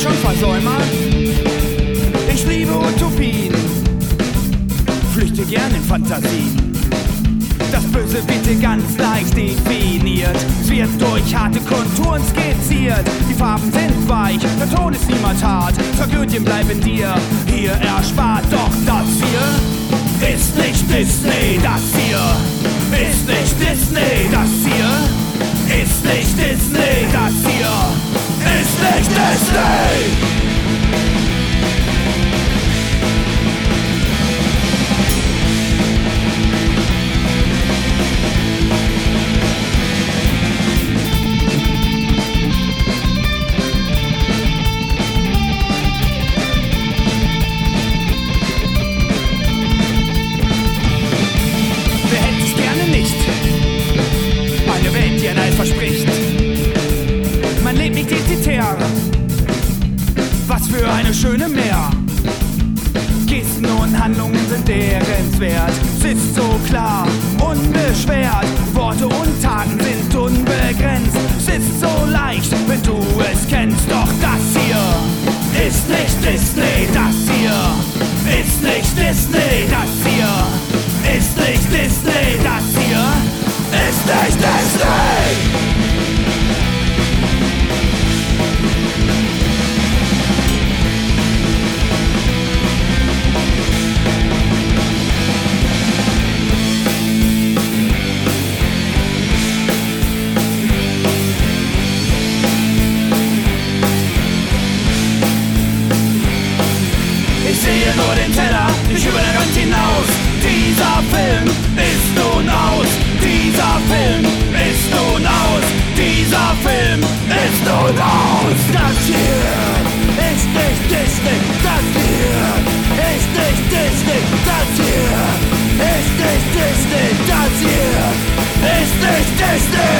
schon versäumert? Ich liebe Utopien, flüchte gern in Fantasien. Das Böse bitte ganz leicht definiert. Es wird durch harte Konturen skizziert. Die Farben sind weich, der Ton ist niemals hart. Tragödien bleiben dir hier erspart. Doch das hier ist nicht Disney. Das hier ist nicht Disney. Das hier ist nicht Disney. Das hier ist nicht Disney. Verspricht. Man lebt nicht identitär. Was für eine schöne Meer. Gesten und Handlungen sind ehrenswert. Es ist so klar, unbeschwert. Worte und Taten sind unbegrenzt. Es ist so leicht, wenn du es kennst. Doch das hier ist nicht Disney. Das hier ist nicht Disney. Das hier ist nicht Disney. Das hier ist nicht Disney! Ich sehe nur den Teller, nicht über den Rand hinaus. Dieser Film ist nun aus. Dieser Film ist nun aus. Dieser Film ist nun aus. Das hier ist nicht Disney. Das hier ist nicht Disney. Das hier ist nicht Disney. Das hier ist nicht Disney.